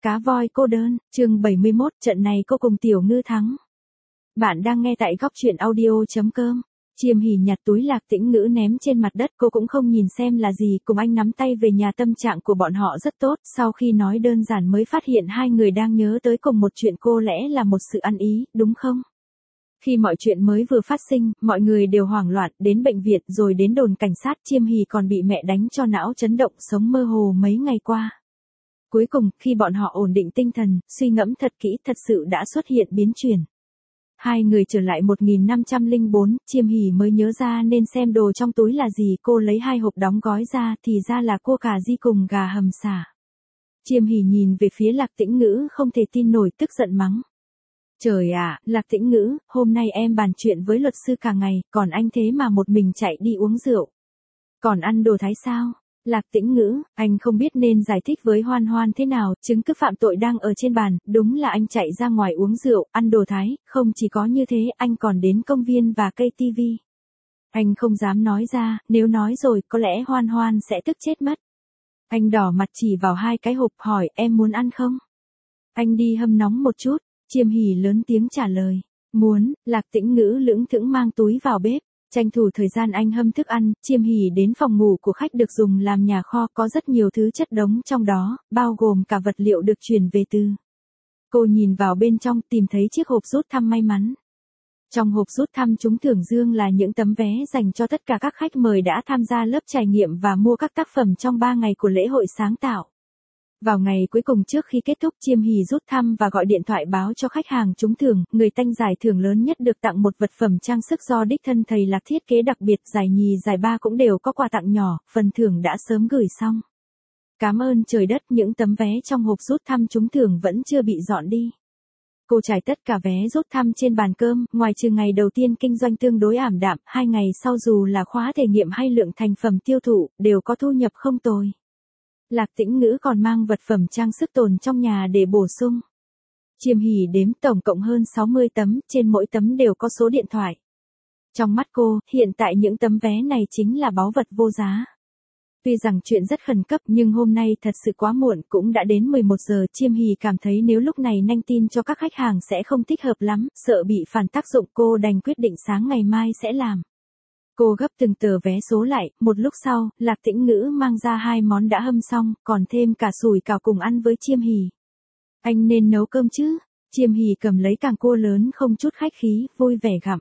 Cá voi cô đơn, chương 71, trận này cô cùng Tiểu Ngư thắng. Bạn đang nghe tại góc truyện audio.com. Chiêm Hỉ nhặt túi Lạc Tĩnh Ngữ ném trên mặt đất, cô cũng không nhìn xem là gì, cùng anh nắm tay về nhà. Tâm trạng của bọn họ rất tốt, sau khi nói đơn giản mới phát hiện hai người đang nhớ tới cùng một chuyện, cô lẽ là một sự ăn ý, đúng không? Khi mọi chuyện mới vừa phát sinh, mọi người đều hoảng loạn, đến bệnh viện rồi đến đồn cảnh sát. Chiêm Hỉ còn bị mẹ đánh cho não chấn động, sống mơ hồ mấy ngày qua. Cuối cùng, khi bọn họ ổn định tinh thần, suy ngẫm thật kỹ, thật sự đã xuất hiện biến chuyển. Hai người trở lại 1504, Chiêm Hỉ mới nhớ ra nên xem đồ trong túi là gì. Cô lấy 2 hộp đóng gói ra, thì ra là cua cà ri cùng gà hầm xả. Chiêm Hỉ nhìn về phía Lạc Tĩnh Ngữ không thể tin nổi, tức giận mắng. Trời ạ, Lạc Tĩnh Ngữ, hôm nay em bàn chuyện với luật sư cả ngày, còn anh thế mà một mình chạy đi uống rượu. Còn ăn đồ Thái sao? Lạc Tĩnh Ngữ, anh không biết nên giải thích với Hoan Hoan thế nào, chứng cứ phạm tội đang ở trên bàn, đúng là anh chạy ra ngoài uống rượu, ăn đồ Thái, không chỉ có như thế, anh còn đến công viên và cây tivi. Anh không dám nói ra, nếu nói rồi, có lẽ Hoan Hoan sẽ tức chết mất. Anh đỏ mặt chỉ vào 2 cái hộp, hỏi, em muốn ăn không? Anh đi hâm nóng một chút. Chiêm Hỉ lớn tiếng trả lời. Muốn. Lạc Tĩnh Ngữ lững thững mang túi vào bếp. Tranh thủ thời gian anh hâm thức ăn, Chiêm Hỉ đến phòng ngủ của khách được dùng làm nhà kho, có rất nhiều thứ chất đống trong đó, bao gồm cả vật liệu được chuyển về từ. Cô nhìn vào bên trong, tìm thấy chiếc hộp rút thăm may mắn. Trong hộp rút thăm trúng thưởng dương là những tấm vé dành cho tất cả các khách mời đã tham gia lớp trải nghiệm và mua các tác phẩm trong 3 ngày của lễ hội sáng tạo. Vào ngày cuối cùng trước khi kết thúc, Chiêm Hỉ rút thăm và gọi điện thoại báo cho khách hàng trúng thưởng, người tranh giải thưởng lớn nhất được tặng một vật phẩm trang sức do đích thân thầy Lạc thiết kế đặc biệt, giải nhì giải ba cũng đều có quà tặng nhỏ, phần thưởng đã sớm gửi xong. Cảm ơn trời đất, những tấm vé trong hộp rút thăm trúng thưởng vẫn chưa bị dọn đi. Cô trải tất cả vé rút thăm trên bàn cơm, ngoài trừ ngày đầu tiên kinh doanh tương đối ảm đạm, 2 ngày sau dù là khóa thể nghiệm hay lượng thành phẩm tiêu thụ, đều có thu nhập không tồi. Lạc Tĩnh Ngữ còn mang vật phẩm trang sức tồn trong nhà để bổ sung. Chiêm Hỉ đếm tổng cộng hơn 60 tấm, trên mỗi tấm đều có số điện thoại. Trong mắt cô, hiện tại những tấm vé này chính là báu vật vô giá. Tuy rằng chuyện rất khẩn cấp nhưng hôm nay thật sự quá muộn, cũng đã đến 11 giờ. Chiêm Hỉ cảm thấy nếu lúc này nhanh tin cho các khách hàng sẽ không thích hợp lắm, sợ bị phản tác dụng, cô đành quyết định sáng ngày mai sẽ làm. Cô gấp từng tờ vé số lại, một lúc sau, Lạc Tĩnh Ngữ mang ra 2 món đã hâm xong, còn thêm cả sủi cảo cùng ăn với Chiêm Hỉ. Anh nên nấu cơm chứ? Chiêm Hỉ cầm lấy càng cua lớn không chút khách khí, vui vẻ gặm.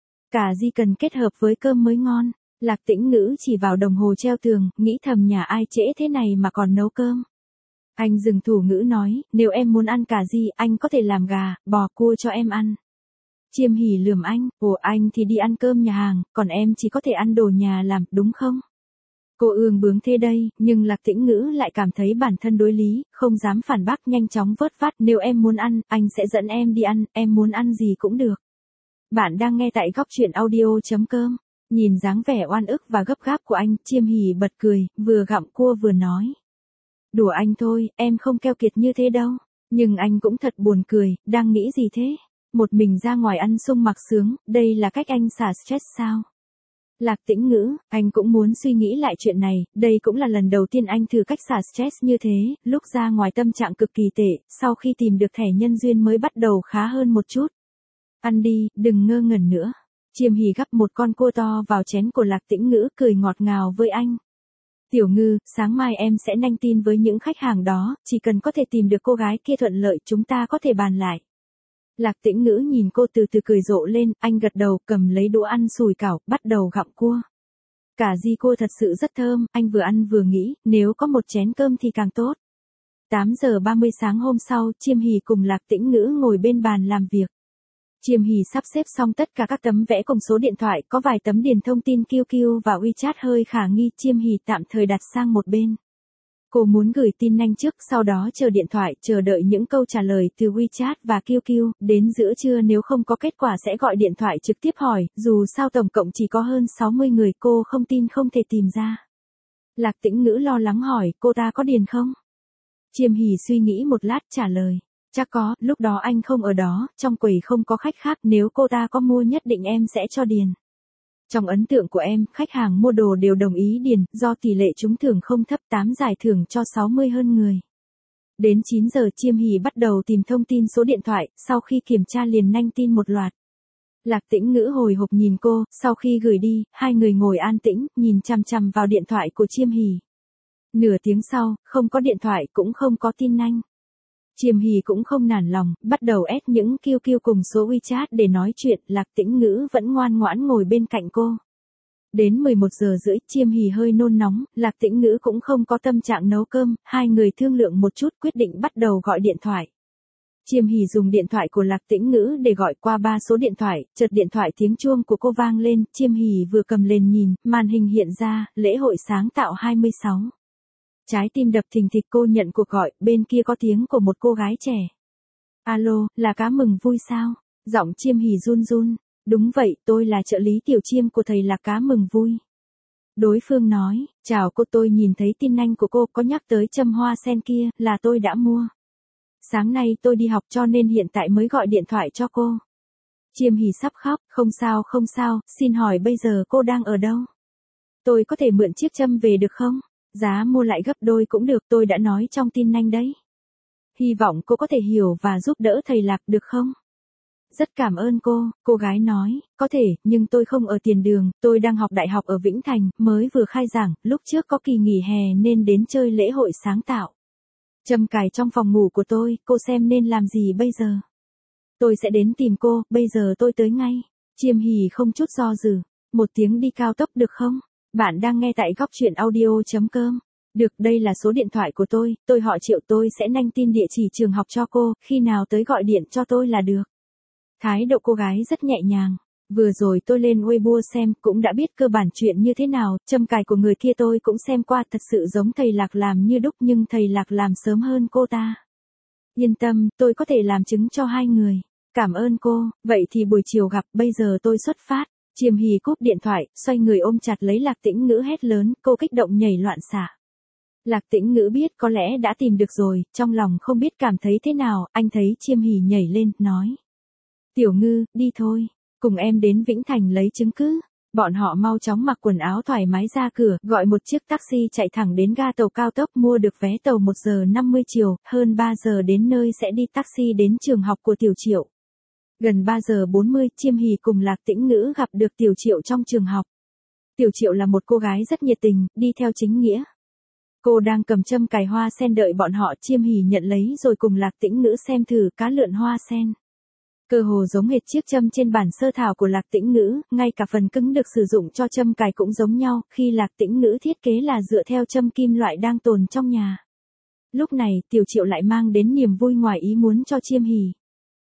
Cà ri cần kết hợp với cơm mới ngon. Lạc Tĩnh Ngữ chỉ vào đồng hồ treo tường, nghĩ thầm nhà ai trễ thế này mà còn nấu cơm. Anh dừng thủ ngữ nói, nếu em muốn ăn cà ri, anh có thể làm gà, bò, cua cho em ăn. Chiêm Hỉ lườm anh, ồ anh thì đi ăn cơm nhà hàng, còn em chỉ có thể ăn đồ nhà làm, đúng không? Cô ương bướng thế đây, nhưng Lạc Tĩnh Ngữ lại cảm thấy bản thân đối lý, không dám phản bác, nhanh chóng vớt vát, nếu em muốn ăn, anh sẽ dẫn em đi ăn, em muốn ăn gì cũng được. Bạn đang nghe tại góc truyện audio.com. Nhìn dáng vẻ oan ức và gấp gáp của anh, Chiêm Hỉ bật cười, vừa gặm cua vừa nói. Đùa anh thôi, em không keo kiệt như thế đâu. Nhưng anh cũng thật buồn cười, đang nghĩ gì thế? Một mình ra ngoài ăn sung mặc sướng, đây là cách anh xả stress sao? Lạc Tĩnh Ngữ, anh cũng muốn suy nghĩ lại chuyện này, đây cũng là lần đầu tiên anh thử cách xả stress như thế, lúc ra ngoài tâm trạng cực kỳ tệ, sau khi tìm được thẻ nhân duyên mới bắt đầu khá hơn một chút. Ăn đi, đừng ngơ ngẩn nữa. Chiêm Hỉ gắp một con cua to vào chén của Lạc Tĩnh Ngữ, cười ngọt ngào với anh. Tiểu Ngư, sáng mai em sẽ nhanh tin với những khách hàng đó, chỉ cần có thể tìm được cô gái kia thuận lợi chúng ta có thể bàn lại. Lạc Tĩnh Ngữ nhìn cô từ từ cười rộ lên, anh gật đầu, cầm lấy đũa ăn sủi cảo, bắt đầu gặm cua. Cà ri cua thật sự rất thơm, anh vừa ăn vừa nghĩ, nếu có một chén cơm thì càng tốt. 8 giờ 30 sáng hôm sau, Chiêm Hỉ cùng Lạc Tĩnh Ngữ ngồi bên bàn làm việc. Chiêm Hỉ sắp xếp xong tất cả các tấm vẽ cùng số điện thoại, có vài tấm điền thông tin QQ và WeChat hơi khả nghi, Chiêm Hỉ tạm thời đặt sang một bên. Cô muốn gửi tin nhanh trước, sau đó chờ điện thoại, chờ đợi những câu trả lời từ WeChat và QQ, đến giữa trưa nếu không có kết quả sẽ gọi điện thoại trực tiếp hỏi, dù sao tổng cộng chỉ có hơn 60 người, cô không tin không thể tìm ra. Lạc Tĩnh Ngữ lo lắng hỏi, cô ta có điền không? Chiêm Hỉ suy nghĩ một lát trả lời, chắc có, lúc đó anh không ở đó, trong quầy không có khách khác, nếu cô ta có mua nhất định em sẽ cho điền. Trong ấn tượng của em, khách hàng mua đồ đều đồng ý điền, do tỷ lệ trúng thưởng không thấp, 8 giải thưởng cho 60 hơn người. Đến 9 giờ Chiêm Hỷ bắt đầu tìm thông tin số điện thoại, sau khi kiểm tra liền nhanh tin một loạt. Lạc Tĩnh Ngữ hồi hộp nhìn cô, sau khi gửi đi, hai người ngồi an tĩnh, nhìn chằm chằm vào điện thoại của Chiêm Hỷ. Nửa tiếng sau, không có điện thoại cũng không có tin nhanh. Chiêm Hỷ cũng không nản lòng, bắt đầu ép những QQ cùng số WeChat để nói chuyện, Lạc Tĩnh Ngữ vẫn ngoan ngoãn ngồi bên cạnh cô. Đến 11 giờ rưỡi, Chiêm Hỷ hơi nôn nóng, Lạc Tĩnh Ngữ cũng không có tâm trạng nấu cơm, hai người thương lượng một chút quyết định bắt đầu gọi điện thoại. Chiêm Hỷ dùng điện thoại của Lạc Tĩnh Ngữ để gọi qua 3 số điện thoại, chợt điện thoại tiếng chuông của cô vang lên, Chiêm Hỷ vừa cầm lên nhìn, màn hình hiện ra, lễ hội sáng tạo 26. Trái tim đập thình thịch, cô nhận cuộc gọi, bên kia có tiếng của một cô gái trẻ. Alo, là Cá Mừng Vui sao? Giọng Chiêm Hỷ run run. Đúng vậy, tôi là trợ lý tiểu Chiêm của thầy Lạc Cá Mừng Vui. Đối phương nói, chào cô, tôi nhìn thấy tin nhanh của cô có nhắc tới châm hoa sen kia, là tôi đã mua. Sáng nay tôi đi học cho nên hiện tại mới gọi điện thoại cho cô. Chiêm Hỷ sắp khóc, không sao, xin hỏi bây giờ cô đang ở đâu? Tôi có thể mượn chiếc châm về được không? Giá mua lại gấp đôi cũng được, tôi đã nói trong tin nhanh đấy. Hy vọng cô có thể hiểu và giúp đỡ thầy Lạc được không? Rất cảm ơn cô gái nói, có thể, nhưng tôi không ở tiền đường, tôi đang học đại học ở Vĩnh Thành, mới vừa khai giảng, lúc trước có kỳ nghỉ hè nên đến chơi lễ hội sáng tạo. Châm cài trong phòng ngủ của tôi, cô xem nên làm gì bây giờ? Tôi sẽ đến tìm cô, bây giờ tôi tới ngay. Chiêm Hỷ không chút do dự, một tiếng đi cao tốc được không? Bạn đang nghe tại góc truyện audio.com. Được, đây là số điện thoại của tôi họ Triệu, tôi sẽ nhanh tin địa chỉ trường học cho cô, khi nào tới gọi điện cho tôi là được. Thái độ cô gái rất nhẹ nhàng. Vừa rồi tôi lên Weibo xem, cũng đã biết cơ bản chuyện như thế nào, châm cài của người kia tôi cũng xem qua, thật sự giống thầy Lạc làm như đúc, nhưng thầy Lạc làm sớm hơn cô ta. Yên tâm, tôi có thể làm chứng cho hai người. Cảm ơn cô, vậy thì buổi chiều gặp, bây giờ tôi xuất phát. Chiêm Hỷ cúp điện thoại, xoay người ôm chặt lấy Lạc Tĩnh Ngữ hét lớn, cô kích động nhảy loạn xạ. Lạc Tĩnh Ngữ biết có lẽ đã tìm được rồi, trong lòng không biết cảm thấy thế nào, anh thấy Chiêm Hỷ nhảy lên, nói. Tiểu Ngư, đi thôi, cùng em đến Vĩnh Thành lấy chứng cứ. Bọn họ mau chóng mặc quần áo thoải mái ra cửa, gọi một chiếc taxi chạy thẳng đến ga tàu cao tốc, mua được vé tàu 1 giờ 50 chiều, hơn 3 giờ đến nơi sẽ đi taxi đến trường học của Tiểu Triệu. Gần 3 giờ 40, Chiêm Hỷ cùng Lạc Tĩnh Ngữ gặp được Tiểu Triệu trong trường học. Tiểu Triệu là một cô gái rất nhiệt tình, đi theo chính nghĩa. Cô đang cầm châm cài hoa sen đợi bọn họ, Chiêm Hỷ nhận lấy rồi cùng Lạc Tĩnh Ngữ xem thử cá lượn hoa sen. Cơ hồ giống hệt chiếc châm trên bản sơ thảo của Lạc Tĩnh Ngữ, ngay cả phần cứng được sử dụng cho châm cài cũng giống nhau, khi Lạc Tĩnh Ngữ thiết kế là dựa theo châm kim loại đang tồn trong nhà. Lúc này, Tiểu Triệu lại mang đến niềm vui ngoài ý muốn cho Chiêm Hỷ.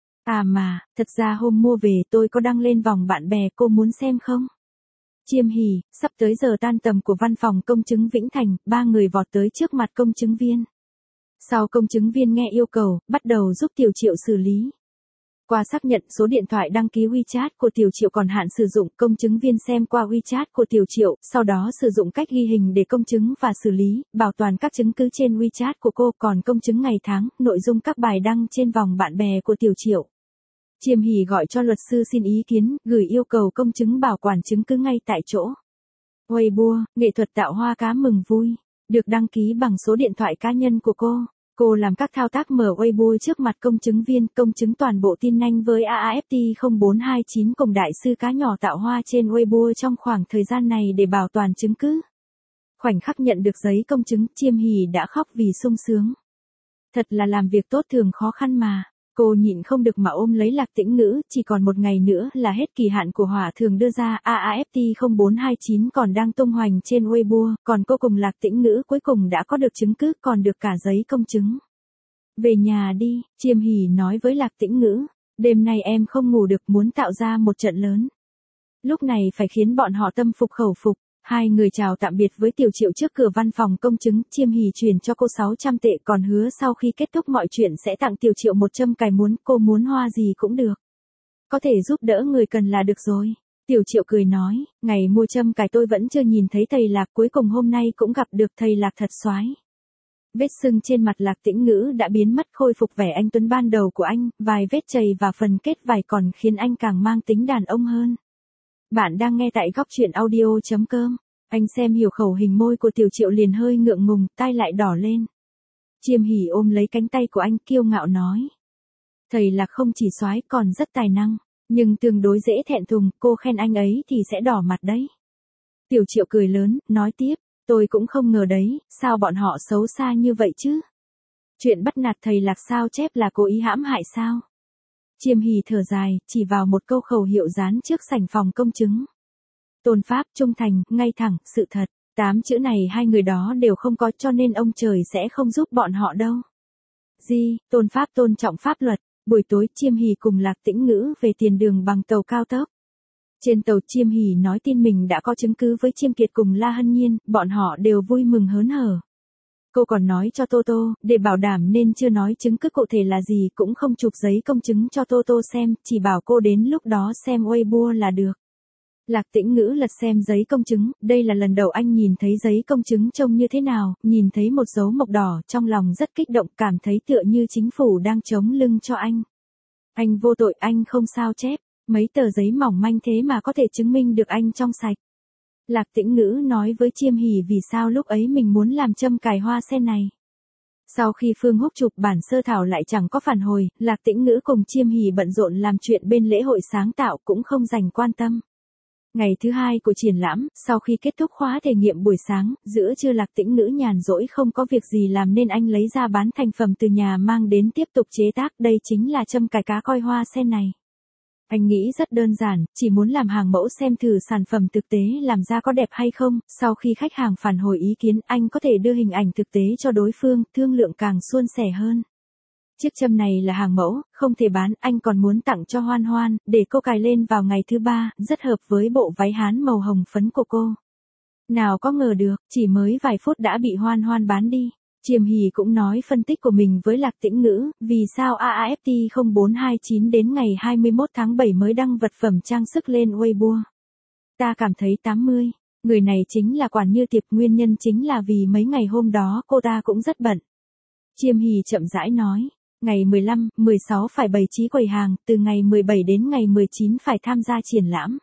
À mà, thật ra hôm mua về tôi có đăng lên vòng bạn bè, cô muốn xem không? Chiêm Hỷ, sắp tới giờ tan tầm của văn phòng công chứng Vĩnh Thành, 3 người vọt tới trước mặt công chứng viên. Sau công chứng viên nghe yêu cầu, bắt đầu giúp Tiểu Triệu xử lý. Qua xác nhận số điện thoại đăng ký WeChat của Tiểu Triệu còn hạn sử dụng, công chứng viên xem qua WeChat của Tiểu Triệu, sau đó sử dụng cách ghi hình để công chứng và xử lý, bảo toàn các chứng cứ trên WeChat của cô, còn công chứng ngày tháng, nội dung các bài đăng trên vòng bạn bè của Tiểu Triệu. Chiêm Hỷ gọi cho luật sư xin ý kiến, gửi yêu cầu công chứng bảo quản chứng cứ ngay tại chỗ. Weibo, nghệ thuật tạo hoa cá mừng vui, được đăng ký bằng số điện thoại cá nhân của cô. Cô làm các thao tác mở Weibo trước mặt công chứng viên, công chứng toàn bộ tin nhanh với AAFT 0429 cùng đại sư cá nhỏ tạo hoa trên Weibo trong khoảng thời gian này để bảo toàn chứng cứ. Khoảnh khắc nhận được giấy công chứng, Chiêm Hỷ đã khóc vì sung sướng. Thật là làm việc tốt thường khó khăn mà. Cô nhịn không được mà ôm lấy Lạc Tĩnh Ngữ, chỉ còn một ngày nữa là hết kỳ hạn của hỏa thường đưa ra, AAFT 0429 còn đang tung hoành trên Weibo, còn cô cùng Lạc Tĩnh Ngữ cuối cùng đã có được chứng cứ, còn được cả giấy công chứng. Về nhà đi, Chiêm Hỷ nói với Lạc Tĩnh Ngữ, đêm nay em không ngủ được, muốn tạo ra một trận lớn. Lúc này phải khiến bọn họ tâm phục khẩu phục. Hai người chào tạm biệt với Tiểu Triệu trước cửa văn phòng công chứng, Chiêm Hỷ chuyển cho cô 600 tệ, còn hứa sau khi kết thúc mọi chuyện sẽ tặng Tiểu Triệu một châm cài, cô muốn hoa gì cũng được. Có thể giúp đỡ người cần là được rồi. Tiểu Triệu cười nói, ngày mua châm cài tôi vẫn chưa nhìn thấy thầy Lạc, cuối cùng hôm nay cũng gặp được thầy Lạc thật soái. Vết sưng trên mặt Lạc Tĩnh Ngữ đã biến mất, khôi phục vẻ anh tuấn ban đầu của anh, vài vết chày và phần kết vải còn khiến anh càng mang tính đàn ông hơn. Bạn đang nghe tại góc truyện audio.com. Anh xem hiểu khẩu hình môi của Tiểu Triệu liền hơi ngượng ngùng, tai lại đỏ lên. Chiêm Hỉ ôm lấy cánh tay của anh kiêu ngạo nói. Thầy Lạc không chỉ soái còn rất tài năng, nhưng tương đối dễ thẹn thùng, cô khen anh ấy thì sẽ đỏ mặt đấy. Tiểu Triệu cười lớn, nói tiếp, tôi cũng không ngờ đấy, sao bọn họ xấu xa như vậy chứ? Chuyện bắt nạt thầy Lạc sao chép là cố ý hãm hại sao? Chiêm Hỉ thở dài, chỉ vào một câu khẩu hiệu dán trước sảnh phòng công chứng. Tôn pháp, trung thành, ngay thẳng, sự thật. 8 chữ này hai người đó đều không có cho nên ông trời sẽ không giúp bọn họ đâu. Tôn pháp tôn trọng pháp luật. Buổi tối Chiêm Hỉ cùng Lạc Tĩnh Ngữ về tiền đường bằng tàu cao tốc. Trên tàu Chiêm Hỉ nói tin mình đã có chứng cứ với Chiêm Kiệt cùng La Hân Nhiên, bọn họ đều vui mừng hớn hở. Cô còn nói cho Toto, để bảo đảm nên chưa nói chứng cứ cụ thể là gì cũng không chụp giấy công chứng cho Toto xem, chỉ bảo cô đến lúc đó xem Weibo là được. Lạc Tĩnh Ngữ lật xem giấy công chứng, đây là lần đầu anh nhìn thấy giấy công chứng trông như thế nào, nhìn thấy một dấu mộc đỏ trong lòng rất kích động, cảm thấy tựa như chính phủ đang chống lưng cho anh. Anh vô tội, anh không sao chép, mấy tờ giấy mỏng manh thế mà có thể chứng minh được anh trong sạch. Lạc Tĩnh Ngữ nói với Chiêm Hỉ vì sao lúc ấy mình muốn làm châm cài hoa sen này. Sau khi Phương Húc chụp bản sơ thảo lại chẳng có phản hồi, Lạc Tĩnh Ngữ cùng Chiêm Hỉ bận rộn làm chuyện bên lễ hội sáng tạo cũng không dành quan tâm. Ngày thứ 2 của triển lãm, sau khi kết thúc khóa thể nghiệm buổi sáng, giữa trưa Lạc Tĩnh Ngữ nhàn rỗi không có việc gì làm nên anh lấy ra bán thành phẩm từ nhà mang đến tiếp tục chế tác, đây chính là châm cài cá koi hoa sen này. Anh nghĩ rất đơn giản, chỉ muốn làm hàng mẫu xem thử sản phẩm thực tế làm ra có đẹp hay không, sau khi khách hàng phản hồi ý kiến anh có thể đưa hình ảnh thực tế cho đối phương, thương lượng càng suôn sẻ hơn. Chiếc châm này là hàng mẫu, không thể bán, anh còn muốn tặng cho Hoan Hoan, để cô cài lên vào ngày thứ 3, rất hợp với bộ váy Hán màu hồng phấn của cô. Nào có ngờ được, chỉ mới vài phút đã bị Hoan Hoan bán đi. Chiêm Hỉ cũng nói phân tích của mình với Lạc Tĩnh Ngữ, vì sao AAFT 0429 đến ngày 21 tháng 7 mới đăng vật phẩm trang sức lên Weibo. Ta cảm thấy 80, người này chính là Quản Như Tiệp, nguyên nhân chính là vì mấy ngày hôm đó cô ta cũng rất bận. Chiêm Hỉ chậm rãi nói, ngày 15, 16 phải bày trí quầy hàng, từ ngày 17 đến ngày 19 phải tham gia triển lãm.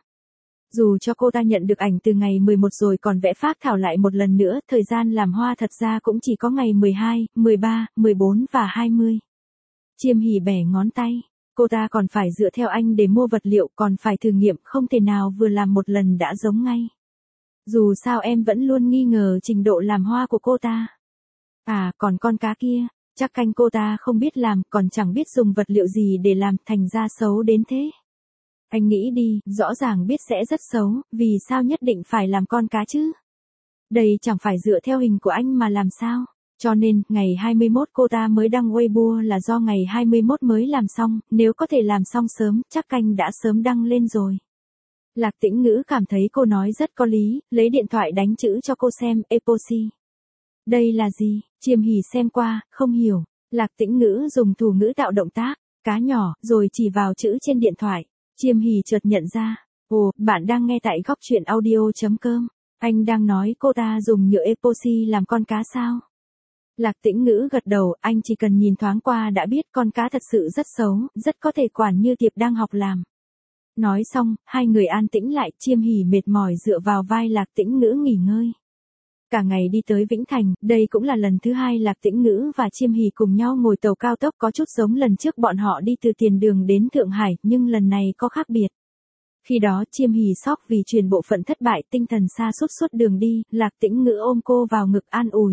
Dù cho cô ta nhận được ảnh từ ngày 11 rồi còn vẽ phác thảo lại một lần nữa, thời gian làm hoa thật ra cũng chỉ có ngày 12, 13, 14 và 20. Chiêm Hỉ bẻ ngón tay, cô ta còn phải dựa theo anh để mua vật liệu, còn phải thử nghiệm, không thể nào vừa làm một lần đã giống ngay. Dù sao em vẫn luôn nghi ngờ trình độ làm hoa của cô ta. À, còn con cá kia, chắc canh cô ta không biết làm, còn chẳng biết dùng vật liệu gì để làm, thành ra xấu đến thế. Anh nghĩ đi, rõ ràng biết sẽ rất xấu, vì sao nhất định phải làm con cá chứ? Đây chẳng phải dựa theo hình của anh mà làm sao? Cho nên, ngày 21 cô ta mới đăng Weibo là do ngày 21 mới làm xong, nếu có thể làm xong sớm, chắc canh đã sớm đăng lên rồi. Lạc Tĩnh Ngữ cảm thấy cô nói rất có lý, lấy điện thoại đánh chữ cho cô xem, epoxy. Đây là gì? Chiêm Hỉ xem qua, không hiểu. Lạc Tĩnh Ngữ dùng thủ ngữ tạo động tác, cá nhỏ, rồi chỉ vào chữ trên điện thoại. Chiêm Hỉ chợt nhận ra, ồ, bạn đang nghe tại góc truyện audio.com. Anh đang nói cô ta dùng nhựa epoxy làm con cá sao? Lạc Tĩnh Ngữ gật đầu, anh chỉ cần nhìn thoáng qua đã biết con cá thật sự rất xấu, rất có thể Quản Như Tiệp đang học làm. Nói xong, hai người an tĩnh lại, Chiêm Hỉ mệt mỏi dựa vào vai Lạc Tĩnh Ngữ nghỉ ngơi. Cả ngày đi tới Vĩnh Thành, đây cũng là lần thứ 2 Lạc Tĩnh Ngữ và Chiêm Hỉ cùng nhau ngồi tàu cao tốc, có chút giống lần trước bọn họ đi từ tiền đường đến Thượng Hải, nhưng lần này có khác biệt. Khi đó Chiêm Hỉ sốc vì truyền bộ phận thất bại, tinh thần sa sút suốt đường đi, Lạc Tĩnh Ngữ ôm cô vào ngực an ủi.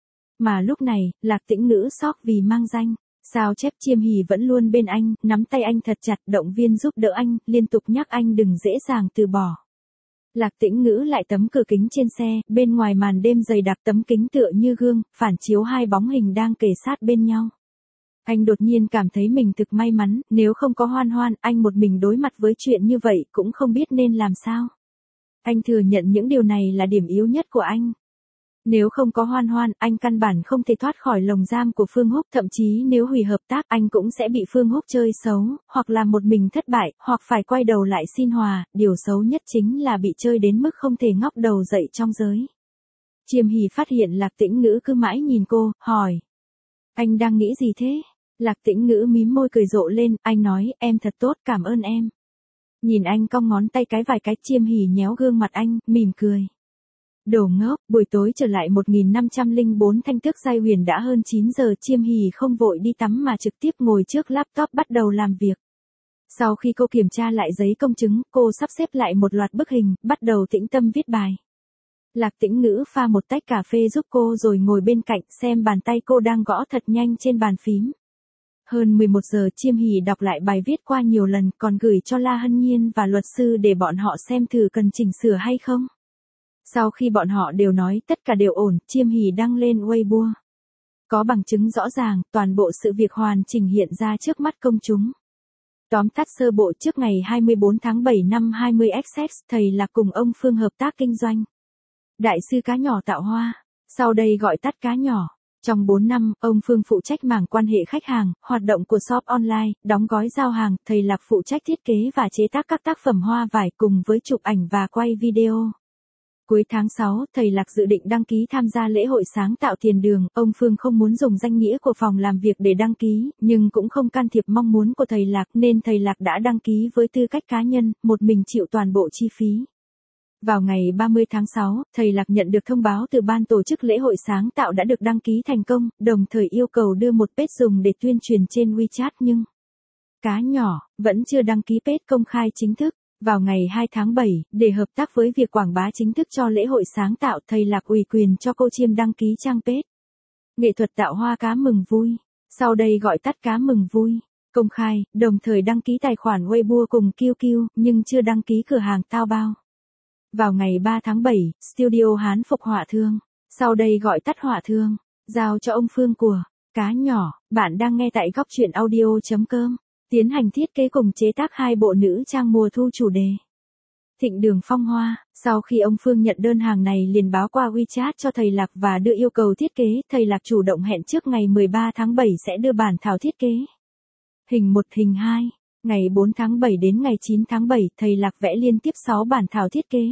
Mà lúc này, Lạc Tĩnh Ngữ sốc vì mang danh. Sao chép Chiêm Hỉ vẫn luôn bên anh, nắm tay anh thật chặt, động viên giúp đỡ anh, liên tục nhắc anh đừng dễ dàng từ bỏ. Lạc Tĩnh Ngữ lại tấm cửa kính trên xe, bên ngoài màn đêm dày đặc, tấm kính tựa như gương, phản chiếu hai bóng hình đang kề sát bên nhau. Anh đột nhiên cảm thấy mình thực may mắn, nếu không có Hoan Hoan, anh một mình đối mặt với chuyện như vậy cũng không biết nên làm sao. Anh thừa nhận những điều này là điểm yếu nhất của anh. Nếu không có Hoan Hoan, anh căn bản không thể thoát khỏi lồng giam của Phương Húc, thậm chí nếu hủy hợp tác, anh cũng sẽ bị Phương Húc chơi xấu, hoặc là một mình thất bại, hoặc phải quay đầu lại xin hòa, điều xấu nhất chính là bị chơi đến mức không thể ngóc đầu dậy trong giới. Chiêm Hỉ phát hiện Lạc Tĩnh Ngữ cứ mãi nhìn cô, hỏi. Anh đang nghĩ gì thế? Lạc Tĩnh Ngữ mím môi cười rộ lên, anh nói, em thật tốt, cảm ơn em. Nhìn anh cong ngón tay cái vài cái, Chiêm Hỉ nhéo gương mặt anh, mỉm cười. Đồ ngốc, buổi tối trở lại 1504 Thanh Tước Giai Huyền đã hơn 9 giờ, Chiêm Hỉ không vội đi tắm mà trực tiếp ngồi trước laptop bắt đầu làm việc. Sau khi cô kiểm tra lại giấy công chứng, cô sắp xếp lại một loạt bức hình, bắt đầu tĩnh tâm viết bài. Lạc Tĩnh Ngữ pha một tách cà phê giúp cô rồi ngồi bên cạnh xem bàn tay cô đang gõ thật nhanh trên bàn phím. Hơn 11 giờ Chiêm Hỉ đọc lại bài viết qua nhiều lần còn gửi cho La Hân Nhiên và luật sư để bọn họ xem thử cần chỉnh sửa hay không. Sau khi bọn họ đều nói tất cả đều ổn, Chiêm Hỉ đăng lên Weibo. Có bằng chứng rõ ràng, toàn bộ sự việc hoàn chỉnh hiện ra trước mắt công chúng. Tóm tắt sơ bộ trước ngày 24 tháng 7 năm 20XX, thầy Lạc cùng ông Phương hợp tác kinh doanh. Đại sư cá nhỏ tạo hoa, sau đây gọi tắt cá nhỏ. Trong 4 năm, ông Phương phụ trách mảng quan hệ khách hàng, hoạt động của shop online, đóng gói giao hàng, thầy Lạc phụ trách thiết kế và chế tác các tác phẩm hoa vải cùng với chụp ảnh và quay video. Cuối tháng 6, thầy Lạc dự định đăng ký tham gia lễ hội sáng tạo Tiền Đường, ông Phương không muốn dùng danh nghĩa của phòng làm việc để đăng ký, nhưng cũng không can thiệp mong muốn của thầy Lạc nên thầy Lạc đã đăng ký với tư cách cá nhân, một mình chịu toàn bộ chi phí. Vào ngày 30 tháng 6, thầy Lạc nhận được thông báo từ ban tổ chức lễ hội sáng tạo đã được đăng ký thành công, đồng thời yêu cầu đưa một page dùng để tuyên truyền trên WeChat nhưng cá nhỏ vẫn chưa đăng ký page công khai chính thức. Vào ngày 2 tháng 7, để hợp tác với việc quảng bá chính thức cho lễ hội sáng tạo, thầy Lạc ủy quyền cho cô Chiêm đăng ký trang page nghệ thuật tạo hoa cá mừng vui, sau đây gọi tắt cá mừng vui, công khai, đồng thời đăng ký tài khoản Weibo cùng QQ, nhưng chưa đăng ký cửa hàng Taobao. Vào ngày 3 tháng 7, Studio Hán Phục Họa Thương, sau đây gọi tắt Họa Thương, giao cho ông Phương của cá nhỏ, bạn đang nghe tại góc truyện audio.com. Tiến hành thiết kế cùng chế tác 2 bộ nữ trang mùa thu chủ đề Thịnh Đường Phong Hoa. Sau khi ông Phương nhận đơn hàng này liền báo qua WeChat cho thầy Lạc và đưa yêu cầu thiết kế, thầy Lạc chủ động hẹn trước ngày 13 tháng 7 sẽ đưa bản thảo thiết kế. Hình 1, hình 2. Ngày 4 tháng 7 đến ngày 9 tháng 7, thầy Lạc vẽ liên tiếp 6 bản thảo thiết kế.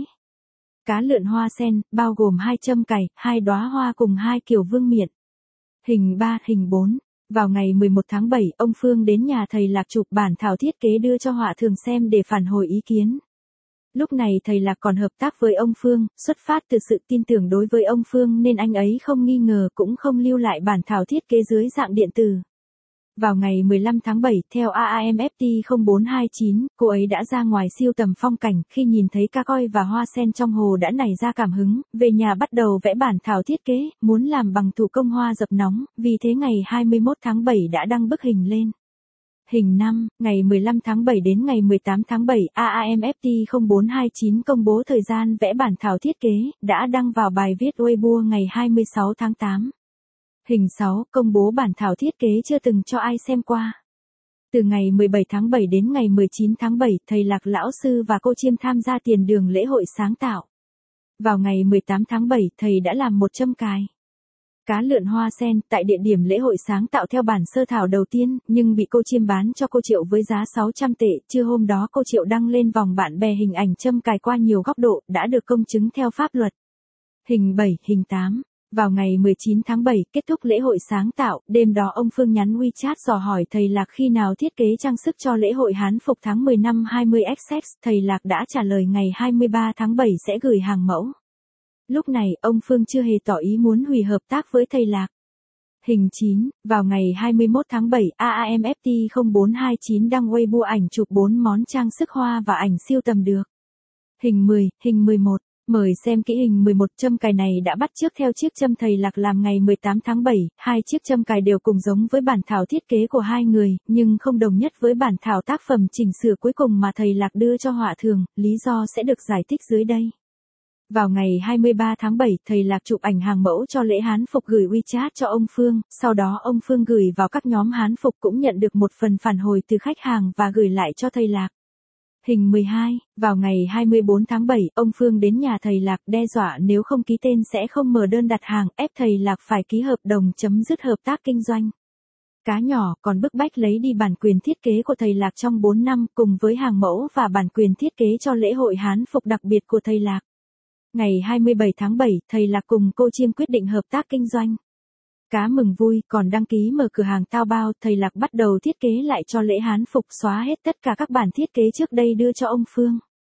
Cá lượn hoa sen, bao gồm 2 châm cài, 2 đóa hoa cùng 2 kiểu vương miện. Hình 3, hình 4. Vào ngày 11 tháng 7, ông Phương đến nhà thầy Lạc chụp bản thảo thiết kế đưa cho Họa Thường xem để phản hồi ý kiến. Lúc này thầy Lạc còn hợp tác với ông Phương, xuất phát từ sự tin tưởng đối với ông Phương nên anh ấy không nghi ngờ cũng không lưu lại bản thảo thiết kế dưới dạng điện tử. Vào ngày 15 tháng 7, theo AAMFT 0429, cô ấy đã ra ngoài siêu tầm phong cảnh, khi nhìn thấy cá koi và hoa sen trong hồ đã nảy ra cảm hứng, về nhà bắt đầu vẽ bản thảo thiết kế, muốn làm bằng thủ công hoa dập nóng, vì thế ngày 21 tháng 7 đã đăng bức hình lên. Hình 5, ngày 15 tháng 7 đến ngày 18 tháng 7, AAMFT 0429 công bố thời gian vẽ bản thảo thiết kế, đã đăng vào bài viết Weibo ngày 26 tháng 8. Hình 6, công bố bản thảo thiết kế chưa từng cho ai xem qua. Từ ngày 17 tháng 7 đến ngày 19 tháng 7, thầy Lạc lão sư và cô Chiêm tham gia Tiền Đường lễ hội sáng tạo. Vào ngày 18 tháng 7, thầy đã làm một châm cài cá lượn hoa sen tại địa điểm lễ hội sáng tạo theo bản sơ thảo đầu tiên, nhưng bị cô Chiêm bán cho cô Triệu với giá 600 tệ. Trưa hôm đó cô Triệu đăng lên vòng bạn bè hình ảnh châm cài qua nhiều góc độ, đã được công chứng theo pháp luật. Hình 7, hình 8. Vào ngày 19 tháng 7, kết thúc lễ hội sáng tạo, đêm đó ông Phương nhắn WeChat dò hỏi thầy Lạc khi nào thiết kế trang sức cho lễ hội Hán Phục tháng 10 năm 20XX, thầy Lạc đã trả lời ngày 23 tháng 7 sẽ gửi hàng mẫu. Lúc này, ông Phương chưa hề tỏ ý muốn hủy hợp tác với thầy Lạc. Hình 9, vào ngày 21 tháng 7, AAMFT 0429 đăng Weibo ảnh chụp 4 món trang sức hoa và ảnh siêu tầm được. Hình 10, hình 11. Mời xem kỹ hình 11, châm cài này đã bắt chước theo chiếc châm thầy Lạc làm ngày 18 tháng 7, hai chiếc châm cài đều cùng giống với bản thảo thiết kế của hai người, nhưng không đồng nhất với bản thảo tác phẩm chỉnh sửa cuối cùng mà thầy Lạc đưa cho Họa Thường, lý do sẽ được giải thích dưới đây. Vào ngày 23 tháng 7, thầy Lạc chụp ảnh hàng mẫu cho lễ Hán Phục gửi WeChat cho ông Phương, sau đó ông Phương gửi vào các nhóm Hán Phục cũng nhận được một phần phản hồi từ khách hàng và gửi lại cho thầy Lạc. Hình 12, vào ngày 24 tháng 7, ông Phương đến nhà thầy Lạc đe dọa nếu không ký tên sẽ không mở đơn đặt hàng, ép thầy Lạc phải ký hợp đồng chấm dứt hợp tác kinh doanh. Cá nhỏ còn bức bách lấy đi bản quyền thiết kế của thầy Lạc trong 4 năm cùng với hàng mẫu và bản quyền thiết kế cho lễ hội Hán Phục đặc biệt của thầy Lạc. Ngày 27 tháng 7, thầy Lạc cùng cô Chiêm quyết định hợp tác kinh doanh. Cá mừng vui, còn đăng ký mở cửa hàng Taobao, thầy Lạc bắt đầu thiết kế lại cho lễ Hán Phục, xóa hết tất cả các bản thiết kế trước đây đưa cho ông Phương.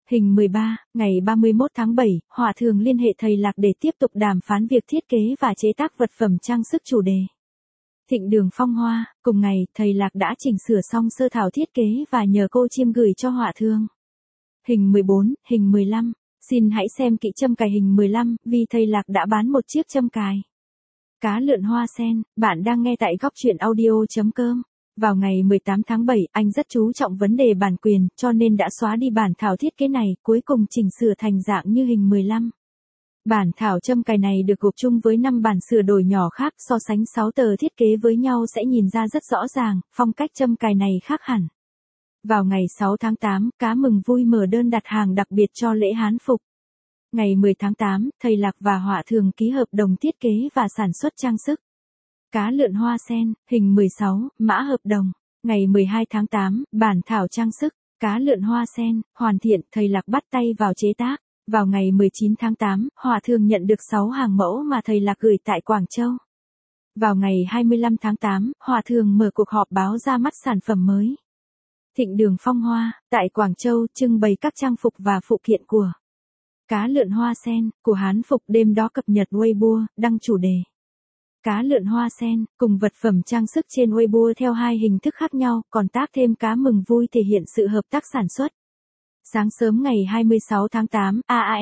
Hình 13, ngày 31 tháng 7, Hòa Thường liên hệ thầy Lạc để tiếp tục đàm phán việc thiết kế và chế tác vật phẩm trang sức chủ đề. Thịnh Đường Phong Hoa, cùng ngày, thầy Lạc đã chỉnh sửa xong sơ thảo thiết kế và nhờ cô Chiêm gửi cho Hòa Thường. Hình 14, hình 15, xin hãy xem kỹ châm cài hình 15, vì thầy Lạc đã bán một chiếc châm cài. Cá lượn hoa sen, bạn đang nghe tại góc truyện audio.com. Vào ngày 18 tháng 7, anh rất chú trọng vấn đề bản quyền, cho nên đã xóa đi bản thảo thiết kế này, cuối cùng chỉnh sửa thành dạng như hình 15. Bản thảo châm cài này được gộp chung với 5 bản sửa đổi nhỏ khác, so sánh 6 tờ thiết kế với nhau sẽ nhìn ra rất rõ ràng, phong cách châm cài này khác hẳn. Vào ngày 6 tháng 8, Cá mừng vui mở đơn đặt hàng đặc biệt cho lễ Hán Phục. Ngày 10 tháng 8, thầy Lạc và Hòa Thường ký hợp đồng thiết kế và sản xuất trang sức. Cá lượn hoa sen, hình 16, mã hợp đồng. Ngày 12 tháng 8, bản thảo trang sức, cá lượn hoa sen, hoàn thiện, thầy Lạc bắt tay vào chế tác. Vào ngày 19 tháng 8, Hòa Thường nhận được 6 hàng mẫu mà thầy Lạc gửi tại Quảng Châu. Vào ngày 25 tháng 8, Hòa Thường mở cuộc họp báo ra mắt sản phẩm mới. Thịnh Đường Phong Hoa, tại Quảng Châu, trưng bày các trang phục và phụ kiện của cá lượn hoa sen, của Hán Phục, đêm đó cập nhật Weibo, đăng chủ đề. Cá lượn hoa sen, cùng vật phẩm trang sức trên Weibo theo 2 hình thức khác nhau, còn tác thêm cá mừng vui thể hiện sự hợp tác sản xuất. Sáng sớm ngày 26 tháng 8,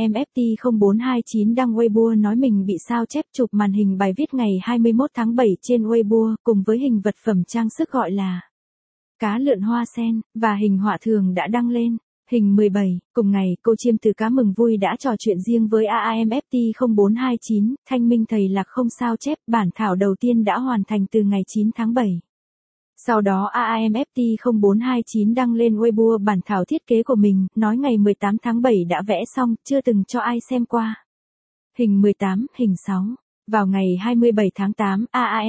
AAMFT0429 đăng Weibo nói mình bị sao chép chụp màn hình bài viết ngày 21 tháng 7 trên Weibo, cùng với hình vật phẩm trang sức gọi là cá lượn hoa sen, và hình Hòa Thường đã đăng lên. Hình 17, cùng ngày, cô Chiêm từ Cá mừng vui đã trò chuyện riêng với AAMFT0429, thanh minh thầy Lạc không sao chép, bản thảo đầu tiên đã hoàn thành từ ngày 9 tháng 7. Sau đó AAMFT0429 đăng lên Weibo bản thảo thiết kế của mình, nói ngày 18 tháng 7 đã vẽ xong, chưa từng cho ai xem qua. Hình 18, hình 6. Vào ngày 27 tháng 8,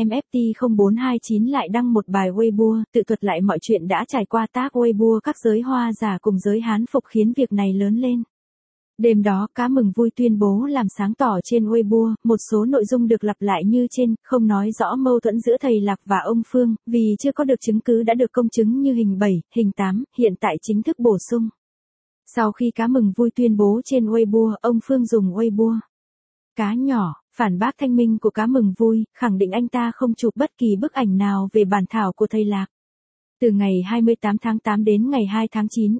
AAMFT0429 lại đăng một bài Weibo, tự thuật lại mọi chuyện đã trải qua tác Weibo các giới hoa giả cùng giới Hán Phục khiến việc này lớn lên. Đêm đó, Cá mừng vui tuyên bố làm sáng tỏ trên Weibo, một số nội dung được lặp lại như trên, không nói rõ mâu thuẫn giữa thầy Lạc và ông Phương, vì chưa có được chứng cứ đã được công chứng như hình 7, hình 8, hiện tại chính thức bổ sung. Sau khi Cá mừng vui tuyên bố trên Weibo, ông Phương dùng Weibo cá nhỏ, phản bác thanh minh của Cá mừng vui, khẳng định anh ta không chụp bất kỳ bức ảnh nào về bản thảo của thầy Lạc. Từ ngày 28 tháng 8 đến ngày 2 tháng 9,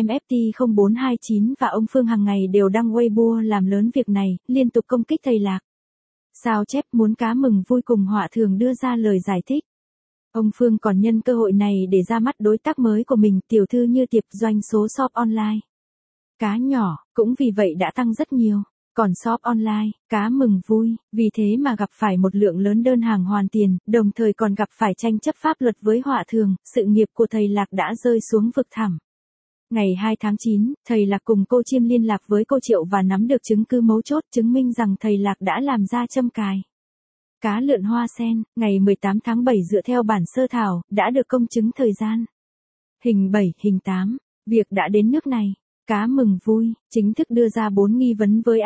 AAMFT0429 và ông Phương hàng ngày đều đăng Weibo làm lớn việc này, liên tục công kích thầy Lạc. Sao chép muốn Cá mừng vui cùng Hòa Thường đưa ra lời giải thích. Ông Phương còn nhân cơ hội này để ra mắt đối tác mới của mình, tiểu thư Như Tiệp, doanh số shop online. Cá nhỏ, cũng vì vậy đã tăng rất nhiều. Còn shop online, Cá mừng vui, vì thế mà gặp phải một lượng lớn đơn hàng hoàn tiền, đồng thời còn gặp phải tranh chấp pháp luật với Hòa Thường, sự nghiệp của thầy Lạc đã rơi xuống vực thẳm. Ngày 2 tháng 9, thầy Lạc cùng cô Chiêm liên lạc với cô Triệu và nắm được chứng cứ mấu chốt chứng minh rằng thầy Lạc đã làm ra châm cài cá lượn hoa sen, ngày 18 tháng 7 dựa theo bản sơ thảo, đã được công chứng thời gian. Hình 7, hình 8, việc đã đến nước này. Cá mừng vui, chính thức đưa ra 4 nghi vấn với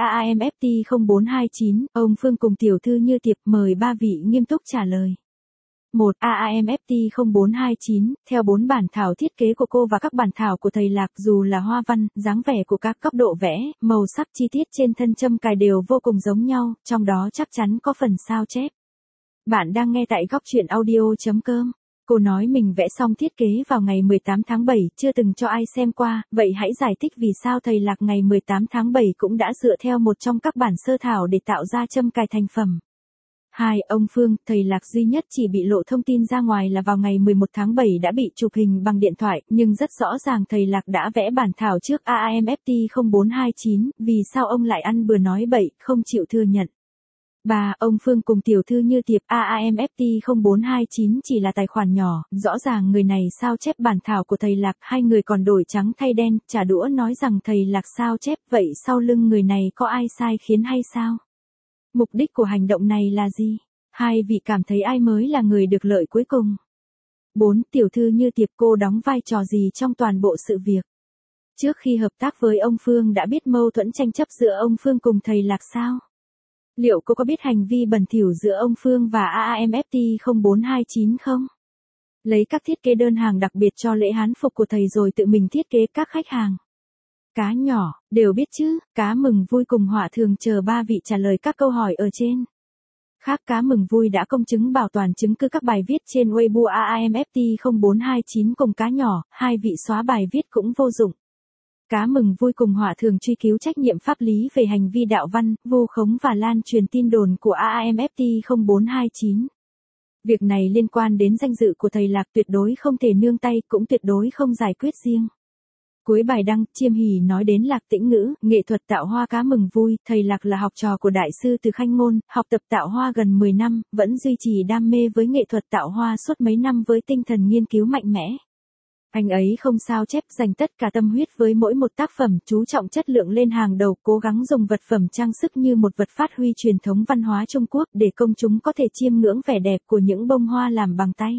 AAMFT0429, ông Phương cùng tiểu thư Như Tiệp, mời 3 vị nghiêm túc trả lời. 1. AAMFT0429, theo 4 bản thảo thiết kế của cô và các bản thảo của thầy Lạc, dù là hoa văn, dáng vẻ của các cấp độ vẽ, màu sắc chi tiết trên thân châm cài đều vô cùng giống nhau, trong đó chắc chắn có phần sao chép. Bạn đang nghe tại góc truyện audio.com. Cô nói mình vẽ xong thiết kế vào ngày 18 tháng 7, chưa từng cho ai xem qua, vậy hãy giải thích vì sao thầy Lạc ngày 18 tháng 7 cũng đã dựa theo một trong các bản sơ thảo để tạo ra châm cài thành phẩm. 2. Ông Phương, thầy Lạc duy nhất chỉ bị lộ thông tin ra ngoài là vào ngày 11 tháng 7 đã bị chụp hình bằng điện thoại, nhưng rất rõ ràng thầy Lạc đã vẽ bản thảo trước AAMFT0429, vì sao ông lại ăn bừa nói bậy, không chịu thừa nhận. 3. Ông Phương cùng tiểu thư Như Tiệp, AAMFT0429 chỉ là tài khoản nhỏ, rõ ràng người này sao chép bản thảo của thầy Lạc, hai người còn đổi trắng thay đen, trả đũa nói rằng thầy Lạc sao chép, vậy sau lưng người này có ai sai khiến hay sao? Mục đích của hành động này là gì? Hai vị cảm thấy ai mới là người được lợi cuối cùng? 4. Tiểu thư Như Tiệp, cô đóng vai trò gì trong toàn bộ sự việc? Trước khi hợp tác với ông Phương đã biết mâu thuẫn tranh chấp giữa ông Phương cùng thầy Lạc sao? Liệu cô có biết hành vi bẩn thỉu giữa ông Phương và AAMFT0429 không? Lấy các thiết kế đơn hàng đặc biệt cho lễ Hán Phục của thầy rồi tự mình thiết kế các khách hàng. Cá nhỏ, đều biết chứ, Cá Mừng Vui cùng Họa Thường chờ ba vị trả lời các câu hỏi ở trên. Khác Cá Mừng Vui đã công chứng bảo toàn chứng cứ các bài viết trên Weibo AAMFT0429 cùng Cá Nhỏ, hai vị xóa bài viết cũng vô dụng. Cá Mừng Vui cùng Họa Thường truy cứu trách nhiệm pháp lý về hành vi đạo văn, vu khống và lan truyền tin đồn của AAMFT0429. Việc này liên quan đến danh dự của thầy Lạc, tuyệt đối không thể nương tay, cũng tuyệt đối không giải quyết riêng. Cuối bài đăng, Chiêm Hỷ nói đến Lạc Tĩnh Ngữ, nghệ thuật tạo hoa Cá Mừng Vui, thầy Lạc là học trò của đại sư Từ Khanh Ngôn, học tập tạo hoa gần 10 năm, vẫn duy trì đam mê với nghệ thuật tạo hoa suốt mấy năm với tinh thần nghiên cứu mạnh mẽ. Anh ấy không sao chép, dành tất cả tâm huyết với mỗi một tác phẩm, chú trọng chất lượng lên hàng đầu, cố gắng dùng vật phẩm trang sức như một vật phát huy truyền thống văn hóa Trung Quốc để công chúng có thể chiêm ngưỡng vẻ đẹp của những bông hoa làm bằng tay.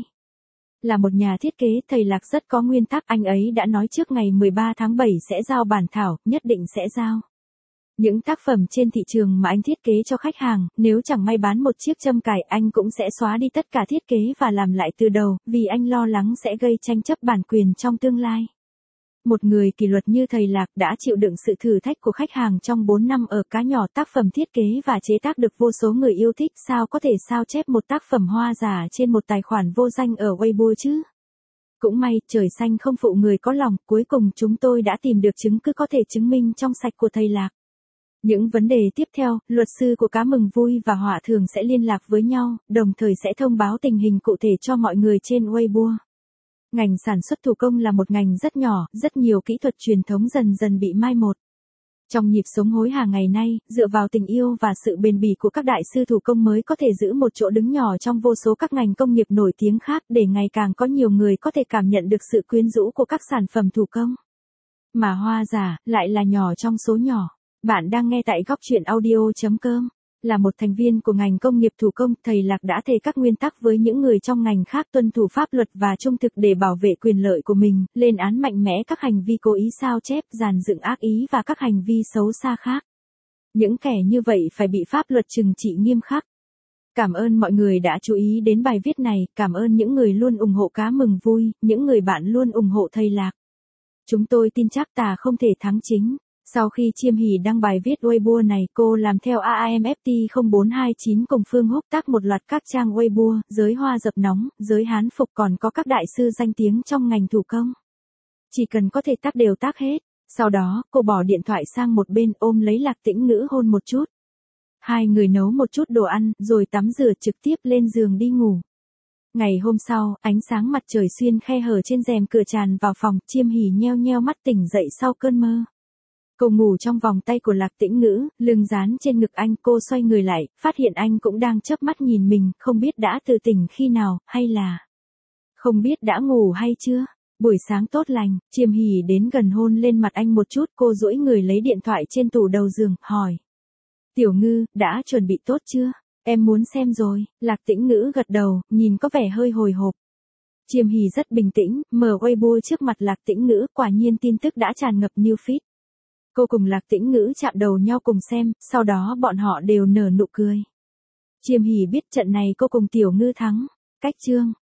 Là một nhà thiết kế, thầy Lạc rất có nguyên tắc, anh ấy đã nói trước ngày 13 tháng 7 sẽ giao bản thảo, nhất định sẽ giao. Những tác phẩm trên thị trường mà anh thiết kế cho khách hàng, nếu chẳng may bán một chiếc châm cài, anh cũng sẽ xóa đi tất cả thiết kế và làm lại từ đầu, vì anh lo lắng sẽ gây tranh chấp bản quyền trong tương lai. Một người kỷ luật như thầy Lạc đã chịu đựng sự thử thách của khách hàng trong 4 năm ở Cá Nhỏ, tác phẩm thiết kế và chế tác được vô số người yêu thích, sao có thể sao chép một tác phẩm hoa giả trên một tài khoản vô danh ở Weibo chứ? Cũng may, trời xanh không phụ người có lòng, cuối cùng chúng tôi đã tìm được chứng cứ có thể chứng minh trong sạch của thầy Lạc. Những vấn đề tiếp theo, luật sư của Cá Mừng Vui và Họa Thường sẽ liên lạc với nhau, đồng thời sẽ thông báo tình hình cụ thể cho mọi người trên Weibo. Ngành sản xuất thủ công là một ngành rất nhỏ, rất nhiều kỹ thuật truyền thống dần dần bị mai một. Trong nhịp sống hối hả ngày nay, dựa vào tình yêu và sự bền bỉ của các đại sư thủ công mới có thể giữ một chỗ đứng nhỏ trong vô số các ngành công nghiệp nổi tiếng khác, để ngày càng có nhiều người có thể cảm nhận được sự quyến rũ của các sản phẩm thủ công. Mà hoa giả, lại là nhỏ trong số nhỏ. Bạn đang nghe tại góc truyện audio.com. Là một thành viên của ngành công nghiệp thủ công, thầy Lạc đã thề các nguyên tắc với những người trong ngành khác tuân thủ pháp luật và trung thực để bảo vệ quyền lợi của mình, lên án mạnh mẽ các hành vi cố ý sao chép, dàn dựng ác ý và các hành vi xấu xa khác. Những kẻ như vậy phải bị pháp luật trừng trị nghiêm khắc. Cảm ơn mọi người đã chú ý đến bài viết này, cảm ơn những người luôn ủng hộ Cá Mừng Vui, những người bạn luôn ủng hộ thầy Lạc. Chúng tôi tin chắc tà không thể thắng chính. Sau khi Chiêm Hỷ đăng bài viết Weibo này, cô làm theo AAMFT0429 cùng Phương Húc tác một loạt các trang Weibo, giới hoa dập nóng, giới Hán phục, còn có các đại sư danh tiếng trong ngành thủ công. Chỉ cần có thể tác đều tác hết. Sau đó, cô bỏ điện thoại sang một bên, ôm lấy Lạc Tĩnh Ngữ hôn một chút. Hai người nấu một chút đồ ăn, rồi tắm rửa trực tiếp lên giường đi ngủ. Ngày hôm sau, ánh sáng mặt trời xuyên khe hở trên rèm cửa tràn vào phòng, Chiêm Hỷ nheo nheo mắt tỉnh dậy sau cơn mơ. Cô ngủ trong vòng tay của Lạc Tĩnh Ngữ, lưng dán trên ngực anh, cô xoay người lại, phát hiện anh cũng đang chớp mắt nhìn mình, không biết đã tự tỉnh khi nào, hay là không biết đã ngủ hay chưa. Buổi sáng tốt lành, Chiêm Hỷ đến gần hôn lên mặt anh một chút, cô duỗi người lấy điện thoại trên tủ đầu giường, hỏi. Tiểu Ngư, đã chuẩn bị tốt chưa? Em muốn xem rồi. Lạc Tĩnh Ngữ gật đầu, nhìn có vẻ hơi hồi hộp. Chiêm Hỷ rất bình tĩnh, mở Weibo trước mặt Lạc Tĩnh Ngữ, quả nhiên tin tức đã tràn ngập new feed. Cô cùng Lạc Tĩnh Ngữ chạm đầu nhau cùng xem, sau đó bọn họ đều nở nụ cười. Chiêm Hỷ biết trận này cô cùng Tiểu Ngư thắng. Cách chương.